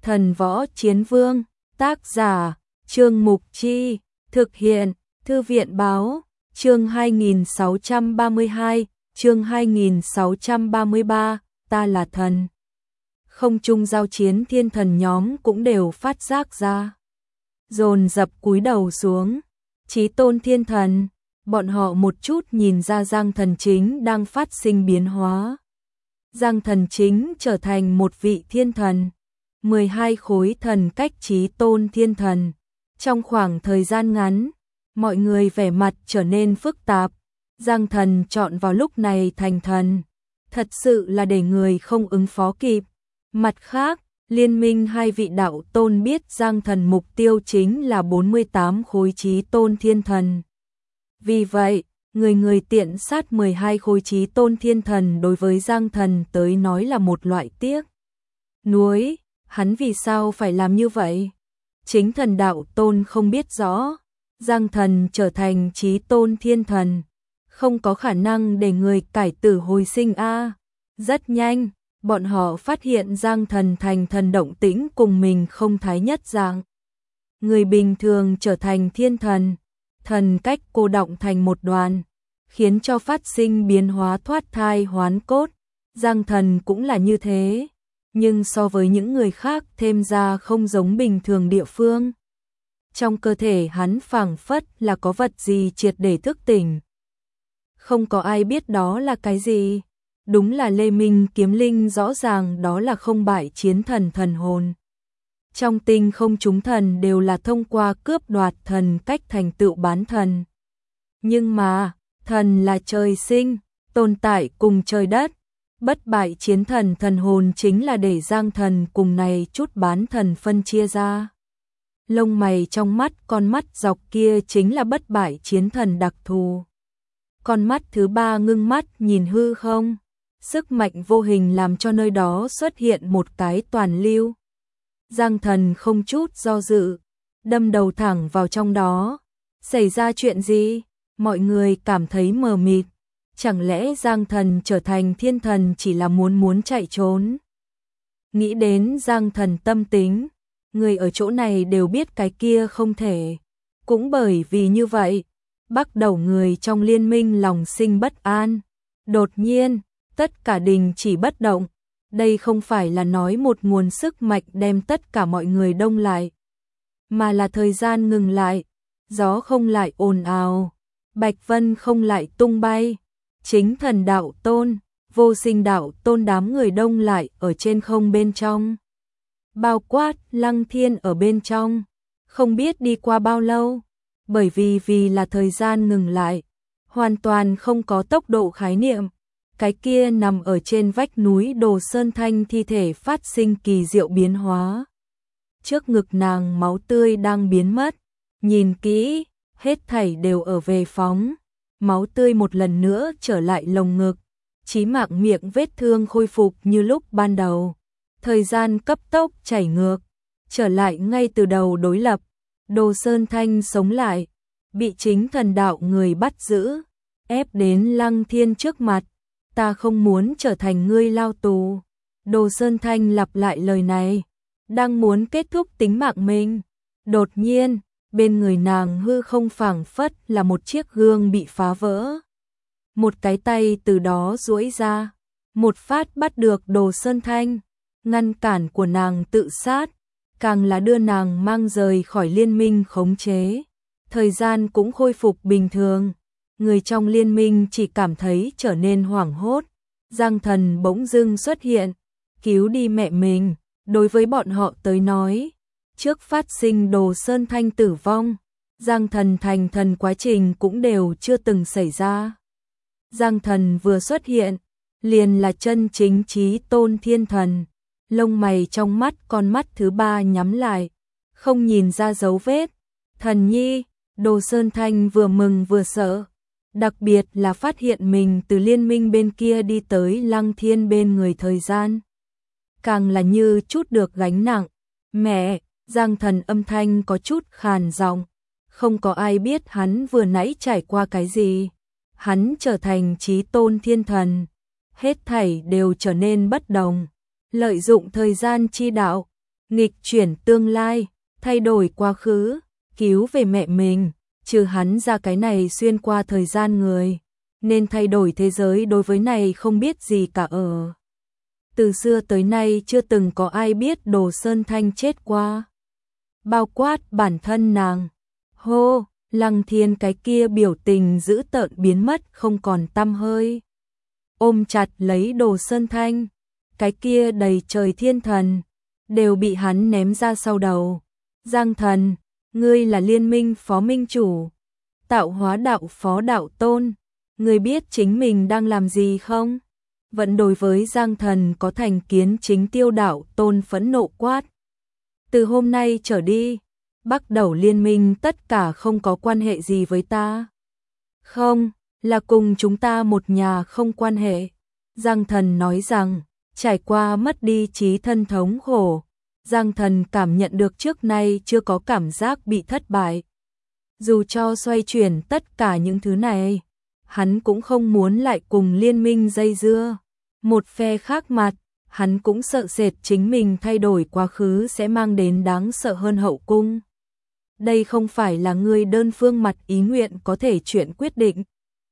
Thần Võ Chiến Vương, tác giả, Trương Mục Chi, thực hiện, Thư viện Báo, chương 2632, chương 2633, ta là thần. Không trung giao chiến thiên thần nhóm cũng đều phát giác ra. Dồn dập cúi đầu xuống, Chí Tôn thiên thần, bọn họ một chút nhìn ra Giang Thần Chính đang phát sinh biến hóa. Giang Thần Chính trở thành một vị thiên thần, 12 khối thần cách Chí Tôn thiên thần. Trong khoảng thời gian ngắn, mọi người vẻ mặt trở nên phức tạp. Giang Thần chọn vào lúc này thành thần, thật sự là để người không ứng phó kịp. Mặt khác, liên minh hai vị đạo tôn biết Giang Thần mục tiêu chính là 48 khối Chí Tôn thiên thần. Vì vậy, người tiện sát 12 khối Chí Tôn thiên thần đối với Giang Thần tới nói là một loại tiếc nuối. Hắn vì sao phải làm như vậy? Chính thần đạo tôn không biết rõ. Giang Thần trở thành Chí Tôn thiên thần, không có khả năng để người cải tử hồi sinh a. Rất nhanh, bọn họ phát hiện Giang Thần thành thần động tĩnh cùng mình không thái nhất dạng. Người bình thường trở thành thiên thần, thần cách cô động thành một đoàn, khiến cho phát sinh biến hóa thoát thai hoán cốt. Giang Thần cũng là như thế, nhưng so với những người khác thêm ra không giống bình thường địa phương. Trong cơ thể hắn phảng phất là có vật gì triệt để thức tỉnh. Không có ai biết đó là cái gì. Đúng là Lê Minh kiếm linh, rõ ràng đó là không bại chiến thần thần hồn. Trong tinh không chúng thần đều là thông qua cướp đoạt thần cách thành tựu bán thần. Nhưng mà, thần là trời sinh, tồn tại cùng trời đất. Bất bại chiến thần thần hồn chính là để Giang Thần cùng này chút bán thần phân chia ra. Lông mày trong mắt, con mắt dọc kia chính là bất bại chiến thần đặc thù. Con mắt thứ ba ngưng mắt nhìn hư không. Sức mạnh vô hình làm cho nơi đó xuất hiện một cái toàn lưu. Giang Thần không chút do dự, đâm đầu thẳng vào trong đó. Xảy ra chuyện gì? Mọi người cảm thấy mờ mịt. Chẳng lẽ Giang Thần trở thành thiên thần chỉ là muốn chạy trốn? Nghĩ đến Giang Thần tâm tính, người ở chỗ này đều biết cái kia không thể. Cũng bởi vì như vậy, bắt đầu người trong liên minh lòng sinh bất an. Đột nhiên, tất cả đình chỉ bất động. Đây không phải là nói một nguồn sức mạnh đem tất cả mọi người đông lại, mà là thời gian ngừng lại. Gió không lại ồn ào, bạch vân không lại tung bay. Chính thần đạo tôn, vô sinh đạo tôn đám người đông lại ở trên không bên trong. Bao quát Lăng Thiên ở bên trong. Không biết đi qua bao lâu, bởi vì là thời gian ngừng lại, hoàn toàn không có tốc độ khái niệm. Cái kia nằm ở trên vách núi Đồ Sơn Thanh thi thể phát sinh kỳ diệu biến hóa. Trước ngực nàng máu tươi đang biến mất, nhìn kỹ, hết thảy đều ở về phóng. Máu tươi một lần nữa trở lại lồng ngực, chí mạng miệng vết thương khôi phục như lúc ban đầu. Thời gian cấp tốc chảy ngược, trở lại ngay từ đầu đối lập. Đồ Sơn Thanh sống lại, bị chính thần đạo người bắt giữ, ép đến Lăng Thiên trước mặt. Ta không muốn trở thành ngươi lao tù. Đồ Sơn Thanh lặp lại lời này, đang muốn kết thúc tính mạng mình. Đột nhiên, bên người nàng hư không phảng phất là một chiếc gương bị phá vỡ. Một cái tay từ đó duỗi ra, một phát bắt được Đồ Sơn Thanh, ngăn cản của nàng tự sát, càng là đưa nàng mang rời khỏi liên minh khống chế. Thời gian cũng khôi phục bình thường. Người trong liên minh chỉ cảm thấy trở nên hoảng hốt. Giang Thần bỗng dưng xuất hiện, cứu đi mẹ mình. Đối với bọn họ tới nói, trước phát sinh Đồ Sơn Thanh tử vong, Giang Thần thành thần quá trình cũng đều chưa từng xảy ra. Giang Thần vừa xuất hiện, liền là chân chính Chí Tôn thiên thần. Lông mày trong mắt, con mắt thứ ba nhắm lại, không nhìn ra dấu vết. Thần nhi, Đồ Sơn Thanh vừa mừng vừa sợ. Đặc biệt là phát hiện mình từ liên minh bên kia đi tới Lăng Thiên bên người thời gian, càng là như chút được gánh nặng. Mẹ, Giang Thần âm thanh có chút khàn giọng. Không có ai biết hắn vừa nãy trải qua cái gì. Hắn trở thành Chí Tôn thiên thần, hết thảy đều trở nên bất đồng. Lợi dụng thời gian chi đạo, nghịch chuyển tương lai, thay đổi quá khứ, cứu về mẹ mình, trừ hắn ra cái này xuyên qua thời gian người, nên thay đổi thế giới đối với này không biết gì cả ở. Từ xưa tới nay chưa từng có ai biết Đồ Sơn Thanh chết qua. Bao quát bản thân nàng. Hô, Lăng Thiên cái kia biểu tình dữ tợn biến mất không còn tăm hơi. Ôm chặt lấy Đồ Sơn Thanh, cái kia đầy trời thiên thần, đều bị hắn ném ra sau đầu. Giang Thần, ngươi là liên minh phó minh chủ, tạo hóa đạo phó đạo tôn, ngươi biết chính mình đang làm gì không? Vẫn đối với Giang Thần có thành kiến chính Tiêu đạo tôn phẫn nộ quát. Từ hôm nay trở đi, Bắc Đẩu liên minh tất cả không có quan hệ gì với ta. Không, là cùng chúng ta một nhà không quan hệ. Giang Thần nói rằng, trải qua mất đi trí thân thống khổ, Giang Thần cảm nhận được trước nay chưa có cảm giác bị thất bại. Dù cho xoay chuyển tất cả những thứ này, hắn cũng không muốn lại cùng liên minh dây dưa. Một phe khác mặt, hắn cũng sợ sệt chính mình thay đổi quá khứ sẽ mang đến đáng sợ hơn hậu cung. Đây không phải là người đơn phương mặt ý nguyện có thể chuyện quyết định.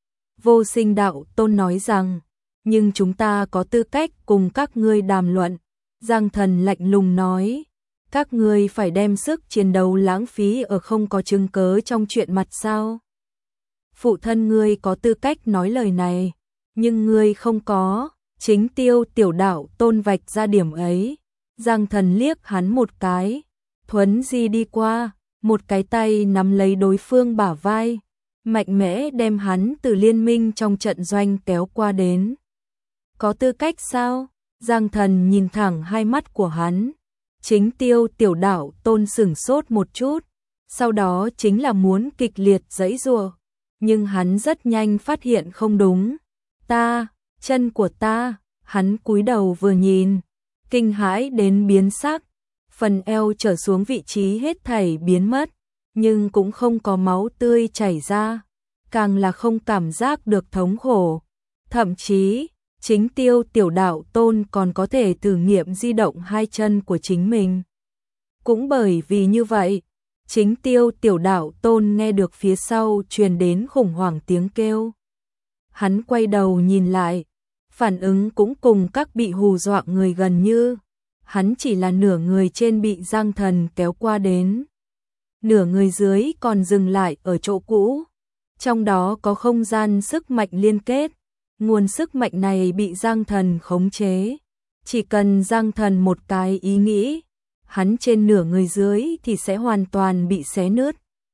Vô Sinh đạo tôn nói rằng, nhưng chúng ta có tư cách cùng các ngươi đàm luận. Giang Thần lạnh lùng nói, các ngươi phải đem sức chiến đấu lãng phí ở không có chứng cớ trong chuyện mặt sao. Phụ thân ngươi có tư cách nói lời này, nhưng ngươi không có. Chính Tiêu tiểu đạo tôn vạch ra điểm ấy. Giang Thần liếc hắn một cái, thuấn di đi qua, một cái tay nắm lấy đối phương bả vai, mạnh mẽ đem hắn từ liên minh trong trận doanh kéo qua đến. Có tư cách sao? Giang Thần nhìn thẳng hai mắt của hắn. Chính Tiêu tiểu đạo tôn sửng sốt một chút, sau đó chính là muốn kịch liệt giãy giụa, nhưng hắn rất nhanh phát hiện không đúng. Ta, chân của ta, hắn cúi đầu vừa nhìn, kinh hãi đến biến sắc, phần eo trở xuống vị trí hết thảy biến mất, nhưng cũng không có máu tươi chảy ra, càng là không cảm giác được thống khổ. Thậm chí, chính Tiêu tiểu đạo tôn còn có thể thử nghiệm di động hai chân của chính mình. Cũng bởi vì như vậy, chính Tiêu tiểu đạo tôn nghe được phía sau truyền đến khủng hoảng tiếng kêu. Hắn quay đầu nhìn lại, phản ứng cũng cùng các bị hù dọa người gần như. Hắn chỉ là nửa người trên bị Giang Thần kéo qua đến, nửa người dưới còn dừng lại ở chỗ cũ. Trong đó có không gian sức mạnh liên kết, nguồn sức mạnh này bị Giang Thần khống chế. Chỉ cần Giang Thần một cái ý nghĩ, hắn trên nửa người dưới thì sẽ hoàn toàn bị xé nứt.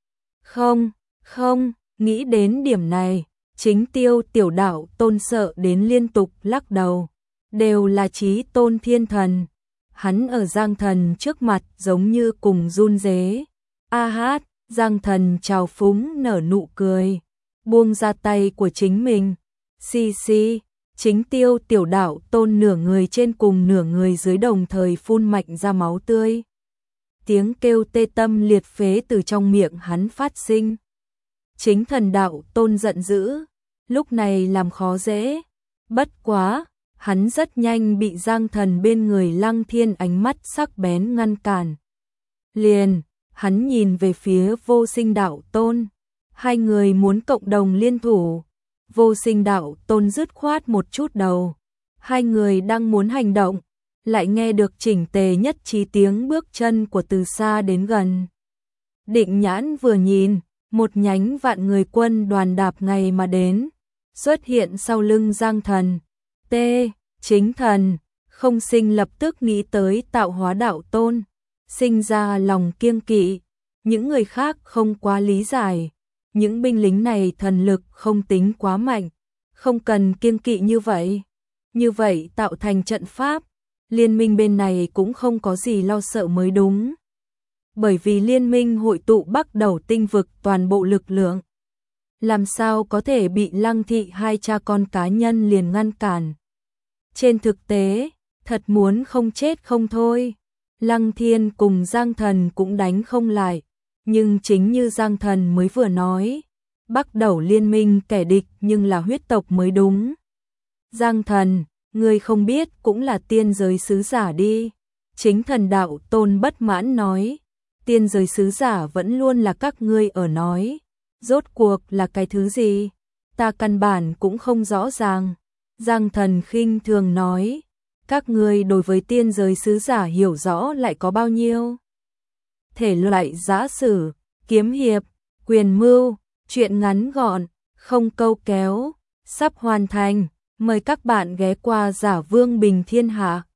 Không, nghĩ đến điểm này, chính Tiêu tiểu đạo tôn sợ đến liên tục lắc đầu. Đều là chí tôn thiên thần. Hắn ở Giang Thần trước mặt giống như cùng run rế. A hát, Giang Thần trào phúng nở nụ cười, buông ra tay của chính mình. Xì, chính Tiêu tiểu đạo tôn nửa người trên cùng nửa người dưới đồng thời phun mạnh ra máu tươi. Tiếng kêu tê tâm liệt phế từ trong miệng hắn phát sinh. Chính Thần đạo tôn giận dữ, lúc này làm khó dễ. Bất quá, hắn rất nhanh bị Giang Thần bên người Lăng Thiên ánh mắt sắc bén ngăn cản. Liền, hắn nhìn về phía Vô Sinh đạo tôn. Hai người muốn cộng đồng liên thủ. Vô Sinh đạo tôn dứt khoát một chút đầu. Hai người đang muốn hành động, lại nghe được chỉnh tề nhất trí tiếng bước chân của từ xa đến gần. Định nhãn vừa nhìn, một nhánh vạn người quân đoàn đạp ngày mà đến, xuất hiện sau lưng Giang Thần. Chính thần, không sinh lập tức nghĩ tới tạo hóa đạo tôn, sinh ra lòng kiêng kỵ. Những người khác không quá lý giải, những binh lính này thần lực không tính quá mạnh, không cần kiêng kỵ như vậy. Như vậy tạo thành trận pháp, liên minh bên này cũng không có gì lo sợ mới đúng. Bởi vì liên minh hội tụ Bắc Đẩu tinh vực toàn bộ lực lượng. Làm sao có thể bị Lăng Thị hai cha con cá nhân liền ngăn cản. Trên thực tế, thật muốn không chết không thôi. Lăng Thiên cùng Giang Thần cũng đánh không lại. Nhưng chính như Giang Thần mới vừa nói, Bắc Đẩu liên minh kẻ địch nhưng là huyết tộc mới đúng. Giang Thần, ngươi không biết cũng là tiên giới sứ giả đi. Chính thần đạo tôn bất mãn nói, tiên giới sứ giả vẫn luôn là các ngươi ở nói, rốt cuộc là cái thứ gì? Ta căn bản cũng không rõ ràng. Giang Thần khinh thường nói, các ngươi đối với tiên giới sứ giả hiểu rõ lại có bao nhiêu? Thể loại giã sử, kiếm hiệp, quyền mưu, truyện ngắn gọn, không câu kéo, sắp hoàn thành, mời các bạn ghé qua Giả Vương Bình Thiên Hạ.